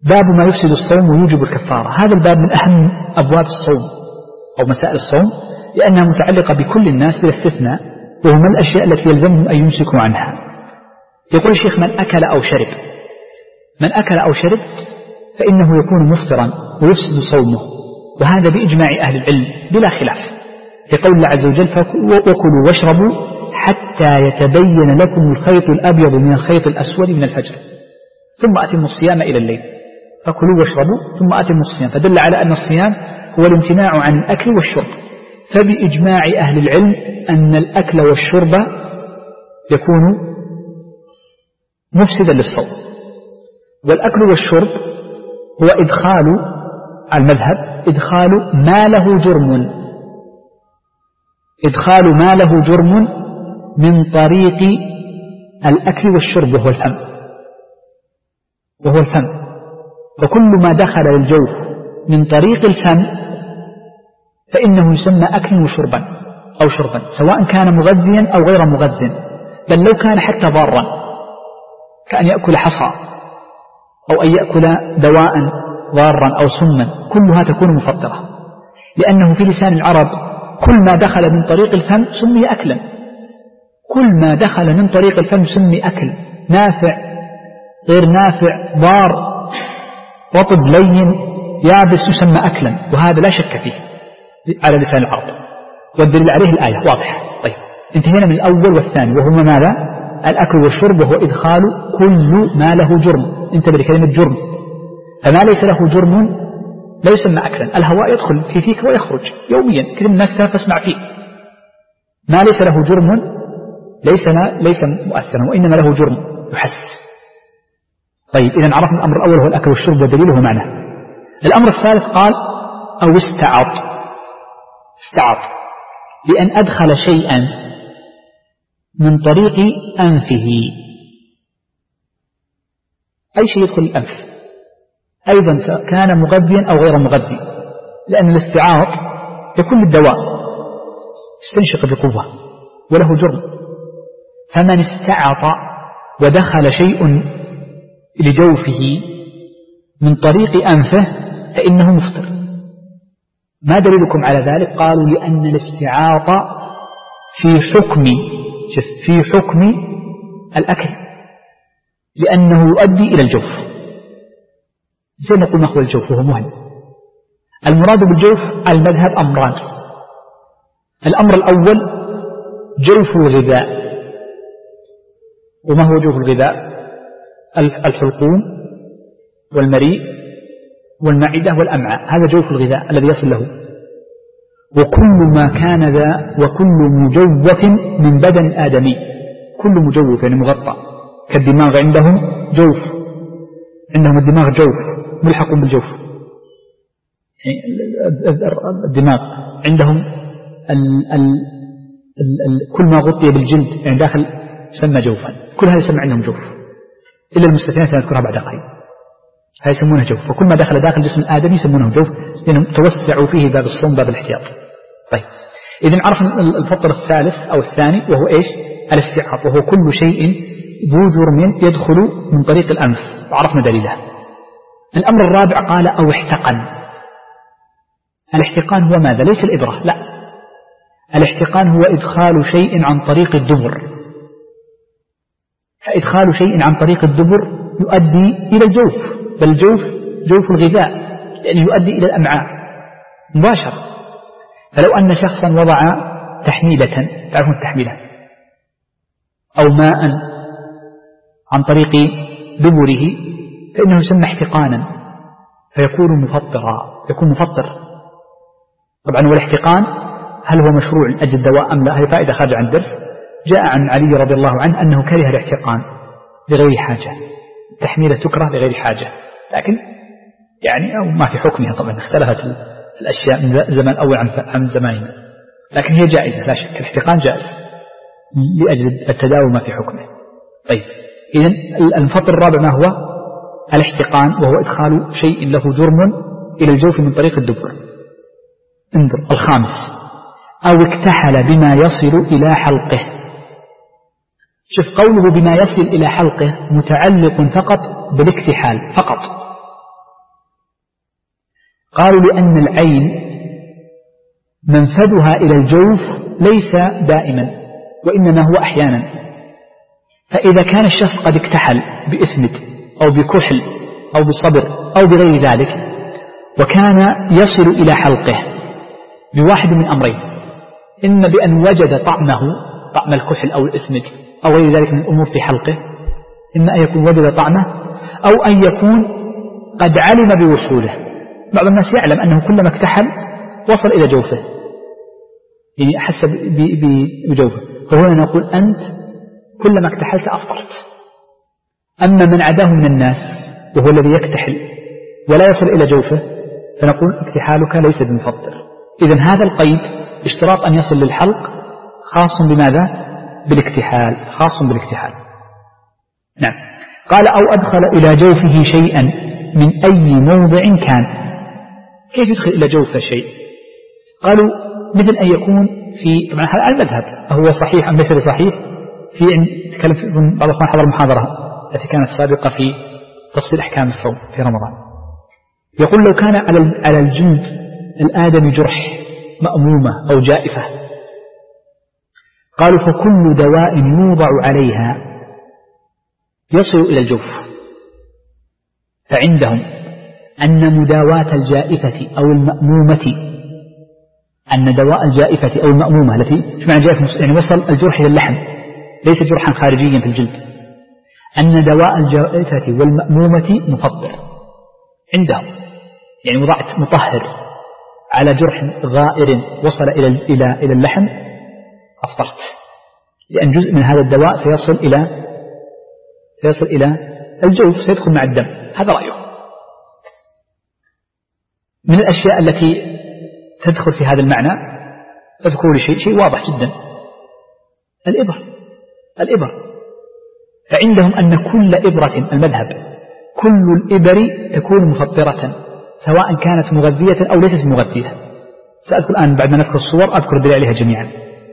باب ما يفسد الصوم ويوجب الكفارة. هذا الباب من أهم أبواب الصوم أو مسائل الصوم، لأنها متعلقة بكل الناس بلا استثناء، وهم الأشياء التي يلزمهم أن يمسكوا عنها. يقول الشيخ: من أكل أو شرب، من أكل أو شرب فإنه يكون مفطرا ويفسد صومه، وهذا بإجماع أهل العلم بلا خلاف، لقول الله عز وجل: وكلوا واشربوا حتى يتبين لكم الخيط الأبيض من الخيط الأسود من الفجر ثم أتموا الصيام إلى الليل. فكلوا واشربوا ثم أتموا الصيام، فدل على أن الصيام هو الامتناع عن الأكل والشرب. فبإجماع أهل العلم أن الأكل والشرب يكون مفسدا للصوم. والأكل والشرب هو إدخال على المذهب إدخال ما له جرم، إدخال ما له جرم من طريق الأكل والشرب وهو الفم، وهو الفم. وكل ما دخل للجوف من طريق الفم فإنه يسمى أكل وشربا أو شربا، سواء كان مغذيا أو غير مغذٍ، بل لو كان حتى ضارا كأن يأكل حصى أو أن يأكل دواء ضارا أو سما، كلها تكون مفطرة، لأنه في لسان العرب كل ما دخل من طريق الفم سمي أكلا، كل ما دخل من طريق الفم سمي أكل، نافع غير نافع، ضار رطب لين يابس يسمى أكلا، وهذا لا شك فيه على لسان العرب، والدليل عليه الآية واضح. طيب، انتهينا من الأول والثاني وهما ماذا؟ الأكل والشرب، وهو إدخال كل ما له جرم. انتبه لكلمة جرم، فما ليس له جرم لا يسمى أكلا. الهواء يدخل في فيك ويخرج يوميا، كل الناس تسمع فيه، ما ليس له جرم ليس مؤثرا، وإنما له جرم يحس. طيب، إذا عرفنا الأمر الأول هو الأكل والشرب ودليله معناه. الأمر الثالث قال: أو استعاط، لأن أدخل شيئا من طريق أنفه، أي شيء يدخل الأنف أيضا كان مغذيا أو غير مغذي، لأن الاستعاط يكون للدواء، يستنشق بقوة وله جرم. فمن استعاط ودخل شيء لجوفه من طريق أنفه فإنه مفطر. ما دليلكم على ذلك؟ قالوا: لأن الاستعاط في حكم الأكل، لأنه يؤدي إلى الجوف. زي ما قلنا هو الجوف، وهو مهم. المراد بالجوف المذهب أمران: الأمر الأول جوف الغذاء. وما هو جوف الغذاء؟ الحلقوم والمريء والمعدة والأمعاء، هذا جوف الغذاء الذي يصل له. وكل ما كان ذا، وكل مجوف من بدن آدمي، كل مجوف يعني مغطى، كالدماغ عندهم جوف، عندهم الدماغ جوف ملحق بالجوف، الدماغ عندهم كل ما غطي بالجلد يعني داخل سمى جوفا، كل هذا يسمى عندهم جوف، إلا المستثنيات سنذكرها بعد قليل، هذا يسمونه جوف. وكل ما دخل داخل جسم آدم يسمونه جوف، لأنهم توسعوا فيه باب الصوم باب الاحتياط. طيب، إذن عرفنا الفطر الثالث أو الثاني وهو إيش؟ الاستعاط، وهو كل شيء ذو جرم يدخل من طريق الأنف، وعرفنا دليله. الأمر الرابع قال: أو احتقن. الاحتقان هو ماذا؟ ليس الإبرة، لا، الاحتقان هو إدخال شيء عن طريق الدبر، فإدخال شيء عن طريق الدبر يؤدي إلى الجوف، بل الجوف جوف الغذاء، لأنه يؤدي إلى الأمعاء مباشرة. فلو أن شخصا وضع تحميلة، تعرفون التحميلة، أو ماء عن طريق دبره، فإنه يسمى احتقانا، فيكون مفطرا، يكون مفطر. طبعا والاحتقان هل هو مشروع لأجل الدواء أم لا؟ هذه فائدة خارجة عن الدرس. جاء عن علي رضي الله عنه أنه كره الاحتقان لغير حاجة، التحميلة تكره لغير حاجة، لكن يعني أو ما في حكمها، طبعا اختلفت الأشياء من زمان أول عن زماننا، لكن هي جائزة لا شك، الاحتقان جائز لأجل التداوي ما في حكمه. طيب، إذن المفطر الرابع ما هو؟ الاحتقان، وهو إدخال شيء له جرم إلى الجوف من طريق الدبر. انظر الخامس: أو اكتحل بما يصل إلى حلقه. شوف قوله بما يصل إلى حلقه متعلق فقط بالاكتحال فقط، قالوا لأن العين منفذها إلى الجوف ليس دائما وإنما هو أحيانا، فإذا كان الشخص قد اكتحل بإثمد أو بكحل أو بصبر أو بغير ذلك وكان يصل إلى حلقه بواحد من أمرين، إما بأن وجد طعم الكحل أو الإثمد أو غير ذلك من الأمور في حلقه، إما أن يكون وجد طعمه أو أن يكون قد علم بوصوله. بعض الناس يعلم أنه كلما اكتحل وصل إلى جوفه، يعني أحس بجوفه، فهنا نقول أنت كلما اكتحلت أفطرت. أما من عداه من الناس وهو الذي يكتحل ولا يصل إلى جوفه فنقول اكتحالك ليس بمفطر. إذن هذا القيد اشتراط أن يصل للحلق خاص بماذا؟ بالاكتحال، خاص بالاكتحال. نعم. قال أو أدخل إلى جوفه شيئا من أي موضع كان. كيف يدخل إلى جوفه شيء؟ قالوا مثل أن يكون في، طبعا هذا المذهب هو صحيح أم ليس بصحيح؟ في تكلم بعض الأخوان حضر المحاضرة التي كانت سابقة في تفصيل أحكام الصوم في رمضان، يقول لو كان على الجلد الآدمي جرح مأمومة أو جائفة، قالوا فكل دواء يوضع عليها يصل إلى الجوف، فعندهم أن مداواة الجائفة أو المأمومة، أن دواء الجائفة أو المأمومة التي شو معنى جائفة؟ يعني وصل الجرح إلى اللحم ليس جرحا خارجيا في الجلد، أن دواء الجائفة والمأمومة مفطر عندهم، يعني وضعت مطهر على جرح غائر وصل إلى اللحم أفطرت، لأن جزء من هذا الدواء سيصل إلى الجوف، سيدخل مع الدم. هذا رأيه. من الأشياء التي تدخل في هذا المعنى أذكر شيء واضح جدا، الإبر. فعندهم أن كل إبرة، المذهب كل الإبر تكون مفطرة سواء كانت مغذية أو ليست مغذية. سأذكر الآن بعد ما نذكر الصور أذكر الدليل عليها جميعا.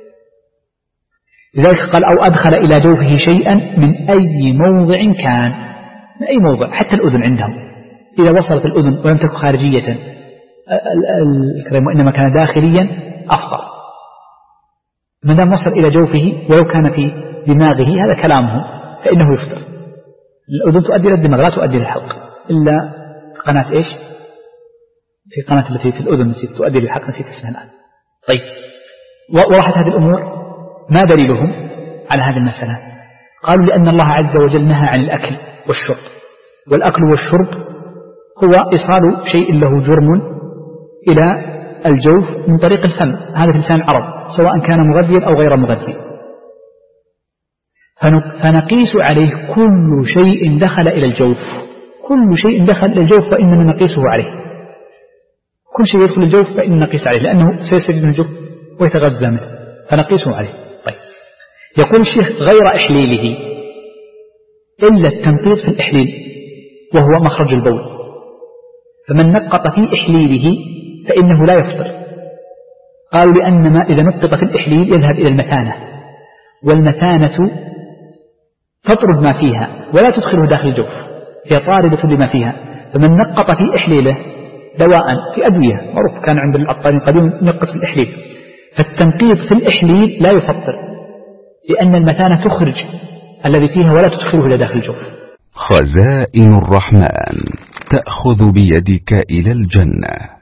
لذلك قال أو أدخل إلى جوفه شيئا من أي موضع كان، من أي موضع، حتى الأذن عندهم إذا وصلت الأذن ولم تكن خارجية الكريم وإنما كان داخليا أفطر، ما دام وصل إلى جوفه ولو كان في دماغه هذا كلامه فإنه يفطر. الأذن تؤدي إلى الدماغ لا تؤدي للحلق، إلا قناة إيش؟ في قناة التي في الأذن نسيت تؤدي للحلق، نسيت اسمها الآن. طيب، وضحت هذه الأمور. ما دليلهم على هذه المسألة؟ قالوا لأن الله عز وجل نهى عن الأكل والشرب، والأكل والشرب هو إيصال شيء له جرم إلى الجوف من طريق الفم، هذا في لسان العرب سواء كان مغذيا أو غير مغذي. فنقيس عليه كل شيء دخل إلى الجوف، كل شيء دخل إلى الجوف فإننا نقيسه عليه، كل شيء يدخل الجوف فإننا نقيس عليه لأنه سيستجد من الجوف ويتغذى منه فنقيسه عليه. طيب، يقول الشيخ غير إحليله، إلا التنقيط في الإحليل وهو مخرج البول، فمن نقط في إحليله فإنه لا يفطر. قالوا لأن ما إذا نقط في الإحليل يذهب إلى المثانة، والمثانة تطرد ما فيها ولا تدخله داخل الجوف، هي طاردة لما فيها. فمن نقط في إحليله دواء في أدوية معروف كان عند العطارين قديم نقط في الإحليل، فالتنقيط في الإحليل لا يفطر لأن المثانة تخرج الذي فيها ولا تدخله إلى داخل الجوف. خزائن الرحمن تأخذ بيدك إلى الجنة.